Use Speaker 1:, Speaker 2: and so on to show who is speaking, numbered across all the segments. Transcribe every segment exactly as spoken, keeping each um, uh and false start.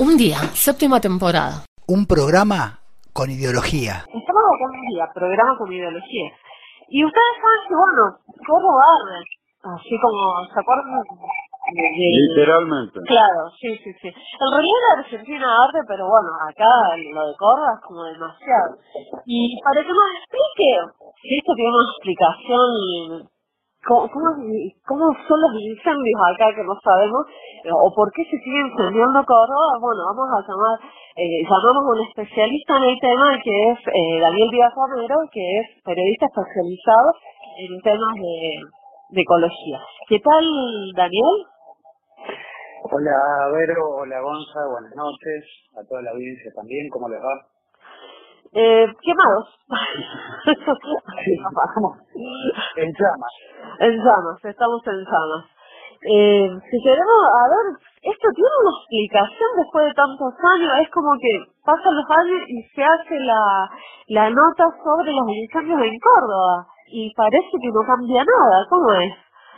Speaker 1: Un día, séptima temporada.
Speaker 2: Un programa con ideología.
Speaker 3: Estamos acá un día, programa con ideología. Y ustedes saben que, bueno, Córdoba arde. Así como, ¿se acuerdan? De, de...
Speaker 4: Literalmente.
Speaker 3: Claro, sí, sí, sí. En realidad la Argentina arde, pero bueno, acá lo de Córdoba es como demasiado. Y para que nos explique, si esto tiene una explicación, ¿cómo, cómo, cómo son los incendios acá que no sabemos? O por qué se sigue incendiando Córdoba. Bueno, vamos a llamar, eh, llamamos a un especialista en el tema, que es eh, Daniel Díaz Romero, que es periodista especializado en temas de, de ecología. ¿Qué tal, Daniel?
Speaker 5: Hola Vero, hola Gonza, buenas noches, a toda la audiencia también, ¿cómo les va?
Speaker 3: Eh, quemados.
Speaker 5: Sí, vamos, en llamas.
Speaker 3: En llamas, estamos en llamas. Eh, si queremos, a ver, esto tiene una explicación después de tantos años, es como que pasan los años y se hace la, la nota sobre los incendios en Córdoba, y parece que no cambia nada, ¿cómo es?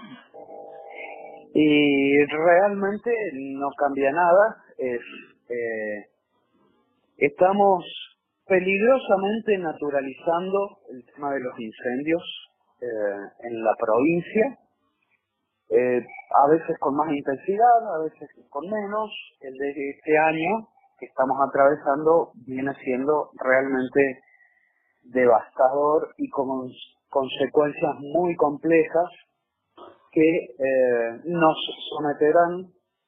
Speaker 5: Y realmente no cambia nada, es, eh, estamos peligrosamente naturalizando el tema de los incendios eh, en la provincia, eh, a veces con más intensidad, a veces con menos. El de este año que estamos atravesando viene siendo realmente devastador y con consecuencias muy complejas que eh, nos someterán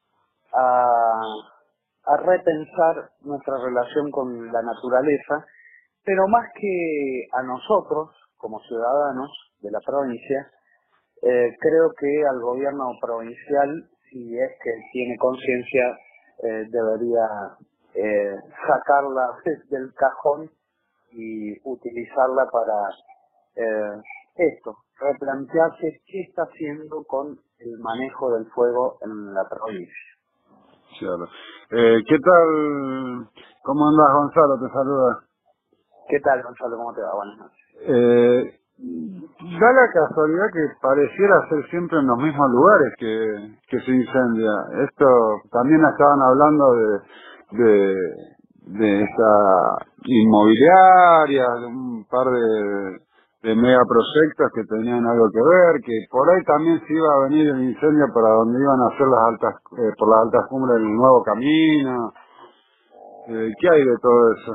Speaker 5: a, a repensar nuestra relación con la naturaleza, pero más que a nosotros, como ciudadanos de la provincia, eh, creo que al gobierno provincial, si es que tiene conciencia, eh, debería eh, sacarla del cajón y utilizarla para eh, esto, replantearse qué está haciendo con el manejo del fuego en la provincia.
Speaker 4: Claro. Eh, ¿Qué tal? ¿Cómo andas, Gonzalo? Te saluda.
Speaker 5: ¿Qué tal, Gonzalo? ¿Cómo te va? Buenas noches.
Speaker 4: Eh, da la casualidad que pareciera ser siempre en los mismos lugares que, que se incendia. Esto también estaban hablando de, de, de esta inmobiliaria, de un par de, de megaproyectos que tenían algo que ver, que por ahí también se iba a venir el incendio para donde iban a hacer las altas, eh, por las altas cumbres del nuevo camino. Eh, ¿Qué hay de todo eso?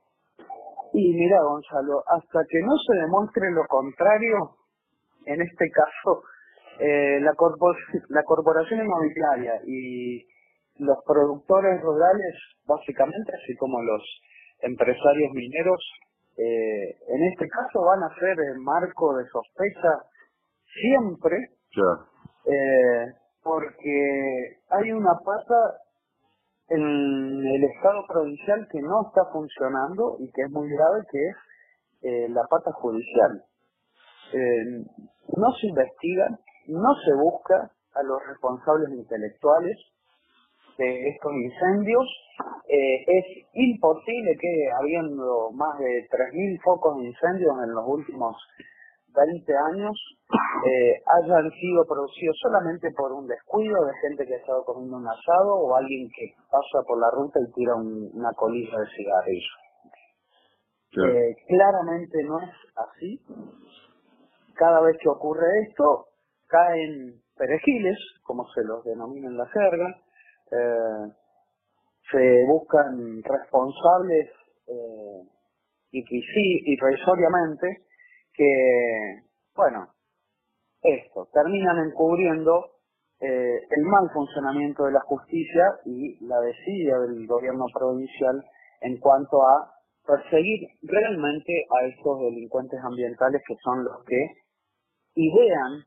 Speaker 5: Y mira, Gonzalo, hasta que no se demuestre lo contrario, en este caso, eh, la, corpor la corporación inmobiliaria y los productores rurales, básicamente, así como los empresarios mineros, eh, en este caso van a ser el marco de sospecha siempre,
Speaker 4: Ya.
Speaker 5: eh, porque hay una pata en el Estado provincial que no está funcionando y que es muy grave, que es eh, la pata judicial. Eh, no se investiga, no se busca a los responsables intelectuales de estos incendios. Eh, es imposible que, habiendo más de tres mil focos de incendios en los últimos veinte años, eh, hayan sido producidos solamente por un descuido de gente que ha estado comiendo un asado o alguien que pasa por la ruta y tira un, una colilla de cigarrillo.
Speaker 4: Sí.
Speaker 5: Eh, claramente no es así. Cada vez que ocurre esto, caen perejiles, como se los denomina en la jerga, eh, se buscan responsables eh, irrisoriamente que, bueno, esto, terminan encubriendo eh, el mal funcionamiento de la justicia y la desidia del gobierno provincial en cuanto a perseguir realmente a estos delincuentes ambientales, que son los que idean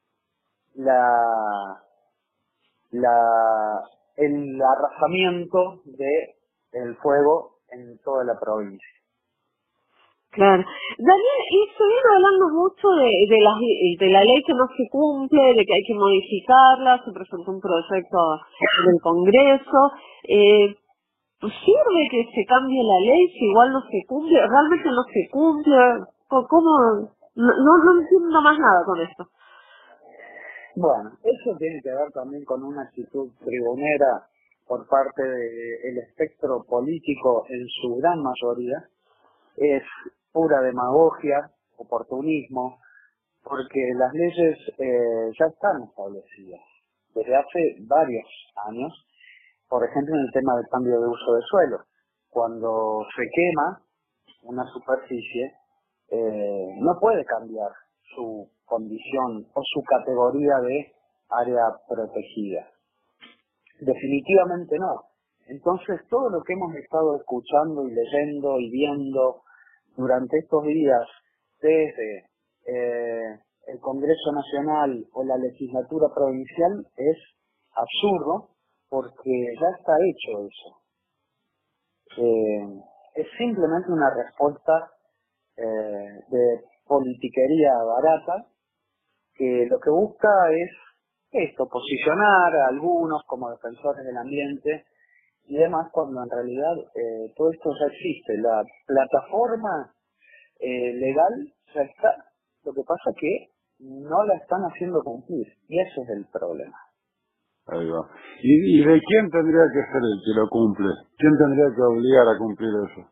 Speaker 5: la, la, el arrasamiento de el fuego en toda la provincia.
Speaker 3: Claro. Daniel, y se viene hablando mucho de, de, la, de la ley que no se cumple, de que hay que modificarla, se presentó un proyecto del Congreso. Eh, ¿Sirve que se cambie la ley si igual no se cumple? ¿Realmente no se cumple? ¿Cómo? No, no, no entiendo más nada con esto.
Speaker 5: Bueno, eso tiene que ver también con una actitud tribunera por parte del espectro político en su gran mayoría es pura demagogia, oportunismo, porque las leyes eh, ya están establecidas desde hace varios años, por ejemplo en el tema del cambio de uso de suelo. Cuando se quema una superficie, eh, no puede cambiar su condición o su categoría de área protegida. Definitivamente no. Entonces todo lo que hemos estado escuchando y leyendo y viendo durante estos días desde eh, el Congreso Nacional o la legislatura provincial es absurdo, porque ya está hecho eso. Eh, es simplemente una respuesta eh, de politiquería barata que lo que busca es esto, posicionar a algunos como defensores del ambiente y demás, cuando en realidad eh, todo esto ya existe. La plataforma eh, legal ya está, lo que pasa es que no la están haciendo cumplir, y ese es el problema.
Speaker 4: Ahí va. ¿Y, ¿Y de quién tendría que ser el que lo cumple? ¿Quién tendría que obligar a cumplir eso?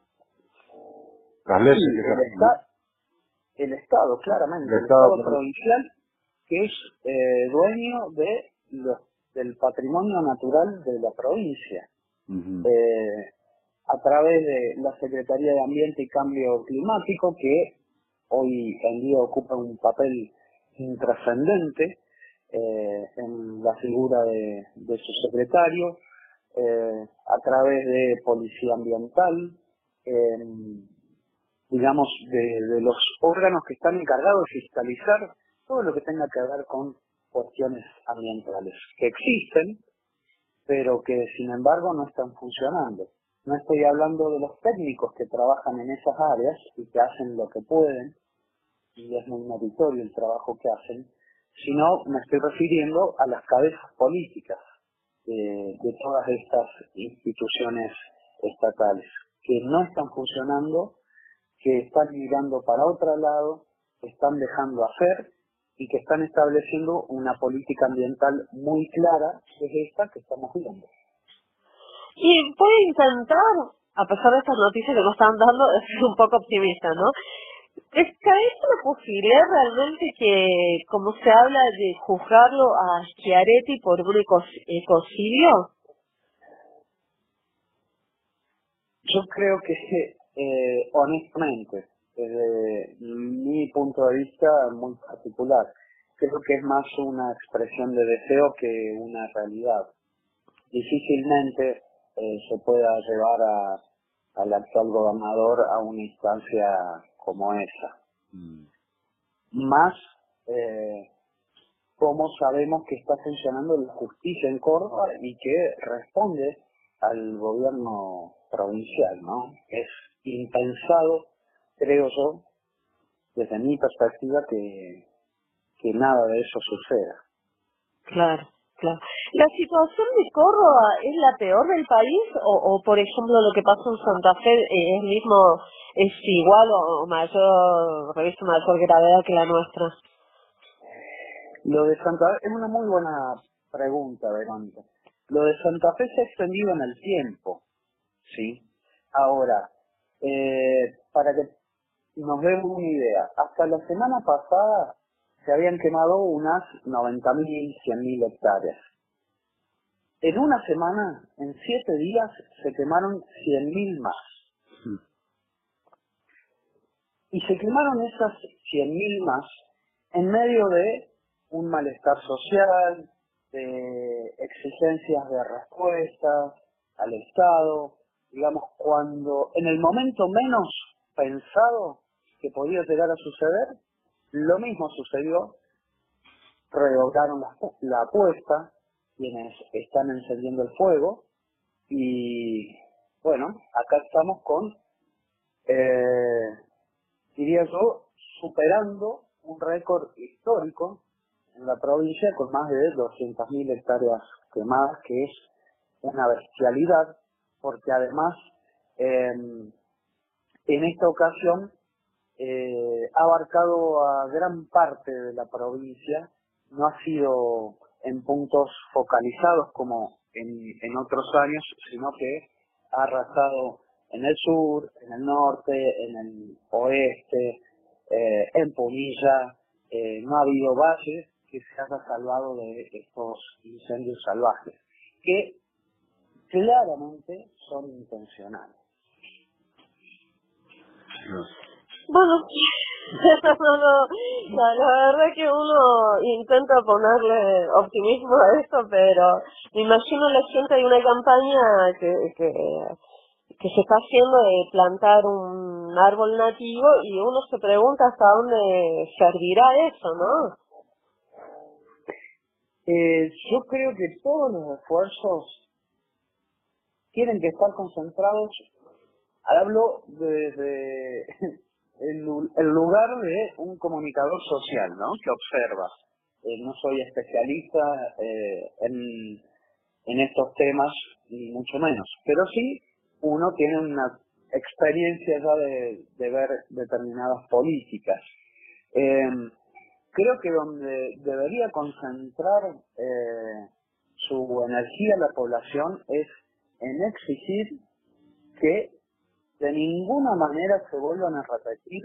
Speaker 4: Las leyes
Speaker 5: Sí,
Speaker 4: que se
Speaker 5: el,
Speaker 4: hacen,
Speaker 5: esta,
Speaker 4: ¿no?
Speaker 5: el Estado, claramente,
Speaker 4: El
Speaker 5: el
Speaker 4: Estado,
Speaker 5: Estado provincial, que es eh, dueño de los, del patrimonio natural de la provincia.
Speaker 4: Uh-huh.
Speaker 5: eh, a través de la Secretaría de Ambiente y Cambio Climático, que hoy en día ocupa un papel intrascendente eh, en la figura de, de su secretario, eh, a través de Policía Ambiental, eh, digamos, de, de los órganos que están encargados de fiscalizar todo lo que tenga que ver con cuestiones ambientales, que existen, pero que sin embargo no están funcionando. No estoy hablando de los técnicos que trabajan en esas áreas y que hacen lo que pueden, y es muy meritorio el trabajo que hacen, sino me estoy refiriendo a las cabezas políticas de, de todas estas instituciones estatales, que no están funcionando, que están mirando para otro lado, que están dejando hacer y que están estableciendo una política ambiental muy clara, que es esta que estamos viendo.
Speaker 3: Y voy a intentar, a pesar de estas noticias que nos están dando, ser un poco optimista, ¿no? ¿Es una posibilidad realmente que, como se habla de juzgarlo a Schiaretti por un ecos- ecocidio?
Speaker 5: Yo creo que, eh, honestamente, desde mi punto de vista muy particular, creo que es más una expresión de deseo que una realidad. Difícilmente eh, se pueda llevar a, al actual gobernador a una instancia como esa. Mm. Más, eh, como sabemos que está funcionando la justicia en Córdoba y que responde al gobierno provincial, ¿no? Es impensado, creo yo, desde mi perspectiva, que, que nada de eso suceda.
Speaker 3: Claro, claro. ¿La situación de Córdoba es la peor del país o, o por ejemplo, lo que pasa en Santa Fe eh, es mismo, es igual o, o mayor, reviste mayor gravedad que la nuestra?
Speaker 5: Lo de Santa Fe es una muy buena pregunta, Verónica. Lo de Santa Fe se ha extendido en el tiempo, ¿sí? Ahora, eh, para que nos demos una idea, hasta la semana pasada se habían quemado unas noventa mil, cien mil hectáreas. En una semana, en siete días, se quemaron cien mil más. Sí. Y se quemaron esas cien mil más en medio de un malestar social, de exigencias de respuestas al Estado, digamos, cuando en el momento menos pensado que podía llegar a suceder, lo mismo sucedió, revocaron la, la apuesta, quienes están encendiendo el fuego, y bueno, acá estamos con, eh, diría yo, superando un récord histórico en la provincia con más de doscientas mil hectáreas quemadas, que es una bestialidad, porque además eh, en esta ocasión eh, ha abarcado a gran parte de la provincia, no ha sido en puntos focalizados como en, en otros años, sino que ha arrasado en el sur, en el norte, en el oeste, eh, en Punilla. Eh, no ha habido valle que se haya salvado de estos incendios salvajes, que claramente son intencionales.
Speaker 3: Bueno, no, no, la, la verdad que uno intenta ponerle optimismo a esto, pero me imagino la gente, hay una campaña que, que, que se está haciendo de plantar un árbol nativo y uno se pregunta hasta dónde servirá eso, ¿no?
Speaker 5: Eh, yo creo que todos los esfuerzos tienen que estar concentrados, hablo desde el, el lugar de un comunicador social, ¿no? Que observa. Eh, no soy especialista eh, en, en estos temas, ni mucho menos, pero sí uno tiene una experiencia ya de, de ver determinadas políticas. Eh, creo que donde debería concentrar eh, su energía la población es en exigir que de ninguna manera se vuelvan a repetir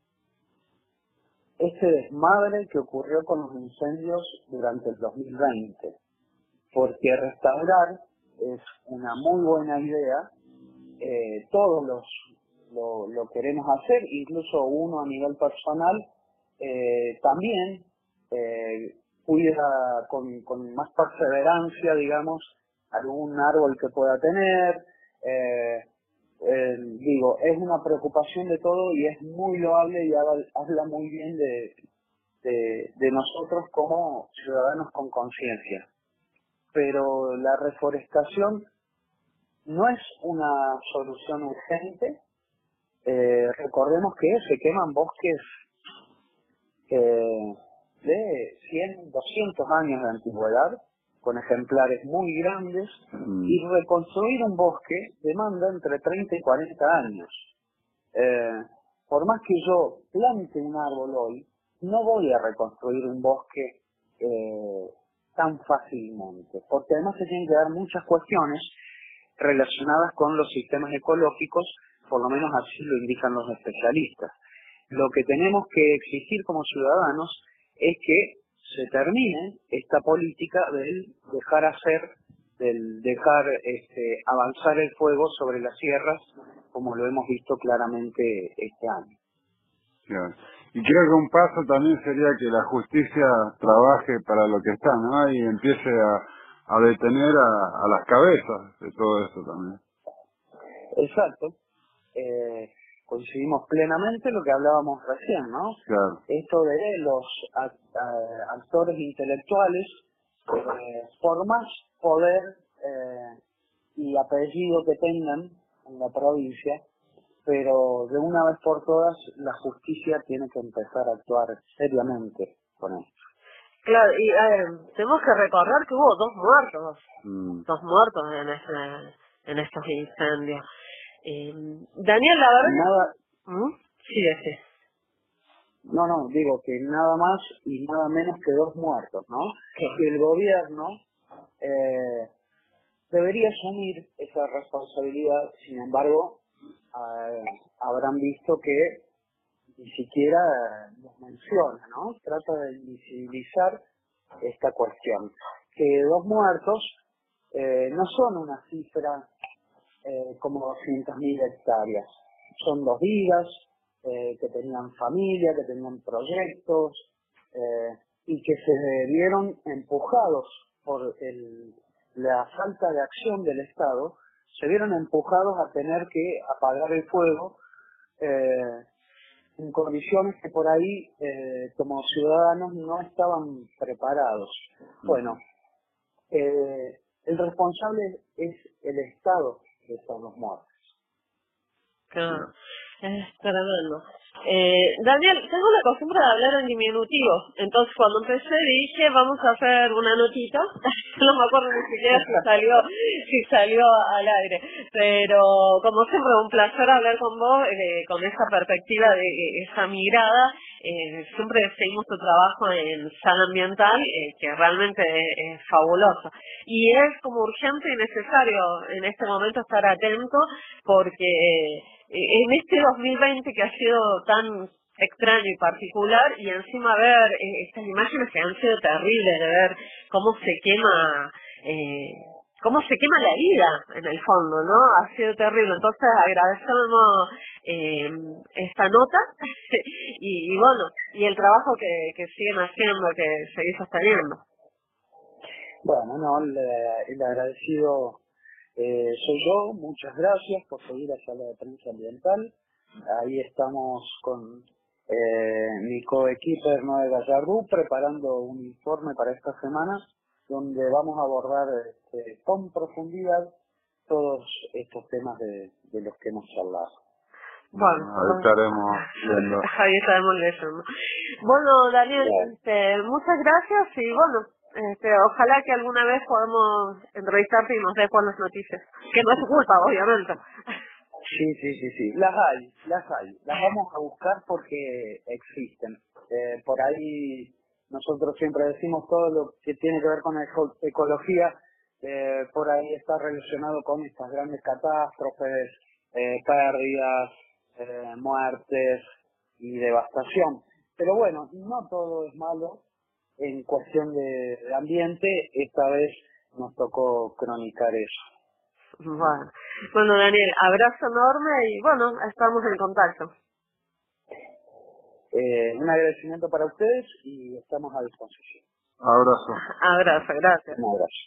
Speaker 5: este desmadre que ocurrió con los incendios durante el dos mil veinte, porque restaurar es una muy buena idea, eh, todos los lo, lo queremos hacer, incluso uno a nivel personal eh, también eh, cuida con, con más perseverancia, digamos, algún árbol que pueda tener. Eh, eh, digo, es una preocupación de todo y es muy loable y habla, habla muy bien de, de, de nosotros como ciudadanos con conciencia. Pero la reforestación no es una solución urgente. Eh, recordemos que se queman bosques eh, de cien, doscientos años de antigüedad, con ejemplares muy grandes, mm. y reconstruir un bosque demanda entre treinta y cuarenta años. Eh, por más que yo plante un árbol hoy, no voy a reconstruir un bosque eh, tan fácilmente, porque además se tienen que dar muchas cuestiones relacionadas con los sistemas ecológicos, por lo menos así lo indican los especialistas. Lo que tenemos que exigir como ciudadanos es que se termine esta política del dejar hacer, del dejar este, avanzar el fuego sobre las sierras, como lo hemos visto claramente este año.
Speaker 4: Claro. Y creo que un paso también sería que la justicia trabaje para lo que está, ¿no? Y empiece a, a detener a, a las cabezas de todo eso también.
Speaker 5: Exacto. Eh, coincidimos plenamente lo que hablábamos recién, ¿no?
Speaker 4: Claro.
Speaker 5: Esto de los act actores intelectuales, eh, por más poder eh, y apellido que tengan en la provincia, pero de una vez por todas la justicia tiene que empezar a actuar seriamente con esto.
Speaker 3: Claro, y eh, tenemos que recordar que hubo dos muertos,
Speaker 4: mm.
Speaker 3: dos muertos en este, en estos incendios. Eh, Daniel, la verdad...
Speaker 5: Nada...
Speaker 3: ¿Mm? Sí, sí.
Speaker 5: No, no, digo que nada más y nada menos que dos muertos, ¿no? Sí. Que el gobierno eh, debería asumir esa responsabilidad, sin embargo, eh, habrán visto que ni siquiera los menciona, ¿no? Trata de invisibilizar esta cuestión. Que dos muertos eh, no son una cifra eh, como doscientas mil hectáreas, son dos vidas, Eh, que tenían familia, que tenían proyectos, eh, y que se vieron empujados por el, la falta de acción del Estado, se vieron empujados a tener que apagar el fuego eh, en condiciones que por ahí, eh, como ciudadanos, no estaban preparados. Bueno, eh, el responsable es el Estado de estos dos muertos.
Speaker 3: Claro. Es tremendo. Eh, Daniel, tengo la costumbre de hablar en diminutivo, entonces cuando empecé dije vamos a hacer una notita, no me acuerdo ni siquiera si salió, si salió al aire, pero como siempre un placer hablar con vos, eh, con esa perspectiva, de esa mirada eh, siempre seguimos tu trabajo en Sala Ambiental, eh, que realmente es, es fabuloso. Y es como urgente y necesario en este momento estar atento, porque eh, en este dos mil veinte que ha sido tan extraño y particular, y encima ver eh, estas imágenes que han sido terribles, de ver cómo se quema... Eh, cómo se quema la vida, en el fondo, ¿no? Ha sido terrible. Entonces, agradecemos eh, esta nota y, y, bueno, y el trabajo que, que siguen haciendo, que seguís sosteniendo.
Speaker 5: Bueno, no, el, el agradecido eh, soy yo. Muchas gracias por seguir a Sala de Prensa Ambiental. Ahí estamos con eh, mi coequiper Noé Gallardú preparando un informe para esta semana, donde vamos a abordar este, con profundidad todos estos temas de, de los que hemos charlado.
Speaker 3: Bueno,
Speaker 4: ahí estaremos viendo.
Speaker 3: Ahí estaremos leyendo. Bueno, Daniel, este, muchas gracias y bueno, este, ojalá que alguna vez podamos entrevistarte y nos des buenas noticias. Que no es tu culpa, obviamente.
Speaker 5: Sí, sí, sí, sí. Las hay, las hay. Las vamos a buscar porque existen. Eh, por ahí... Nosotros siempre decimos todo lo que tiene que ver con la ecología, eh, por ahí está relacionado con estas grandes catástrofes, eh, pérdidas, eh, muertes y devastación. Pero bueno, no todo es malo en cuestión de, de ambiente. Esta vez nos tocó cronicar eso.
Speaker 3: Bueno, bueno Daniel, abrazo enorme y bueno, estamos en contacto.
Speaker 5: Eh, un agradecimiento para ustedes y estamos a disposición.
Speaker 4: Abrazo.
Speaker 3: Abrazo, gracias.
Speaker 5: Un abrazo.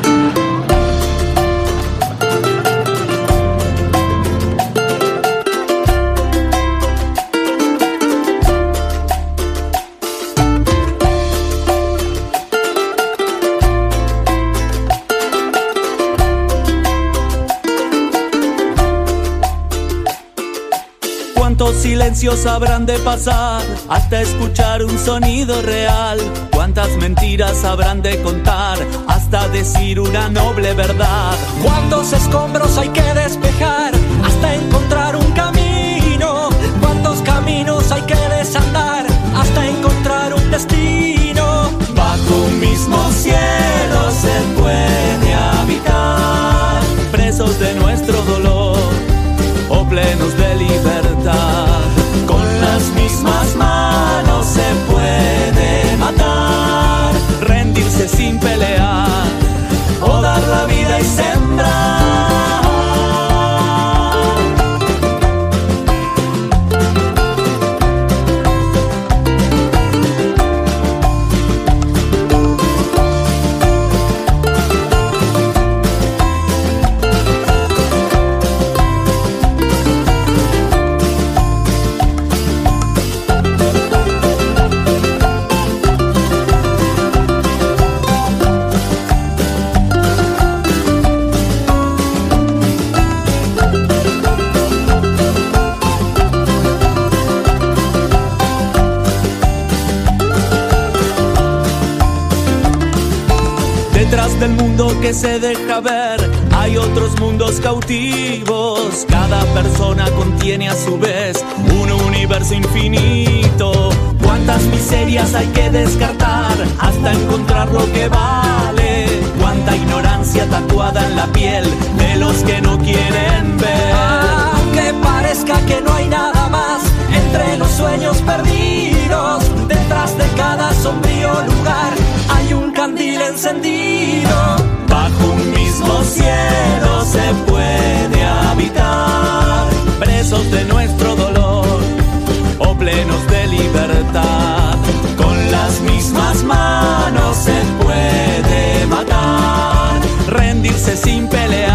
Speaker 6: ¿Cuántos silencios habrán de pasar hasta escuchar un sonido real? ¿Cuántas mentiras habrán de contar hasta decir una noble verdad?
Speaker 7: ¿Cuántos escombros hay que despejar hasta encontrar un camino? ¿Cuántos caminos hay que desandar hasta encontrar un destino?
Speaker 6: Bajo un mismo cielo se puede habitar, presos de nuestro dolor o plenos de libertad. Con las mismas manos se puede matar, rendirse sin pelear o dar la vida y sembrar. Detrás del mundo que se deja ver hay otros mundos cautivos. Cada persona contiene a su vez un universo infinito. Cuántas miserias hay que descartar hasta encontrar lo que vale. Cuánta ignorancia tatuada en la piel de los que no quieren ver.
Speaker 7: Aunque parezca que no hay nada más entre los sueños perdidos, detrás de cada sombrío lugar hay un candil encendido.
Speaker 6: Bajo un mismo cielo se puede habitar, presos de nuestro dolor o plenos de libertad. Con las mismas manos se puede matar, rendirse sin pelear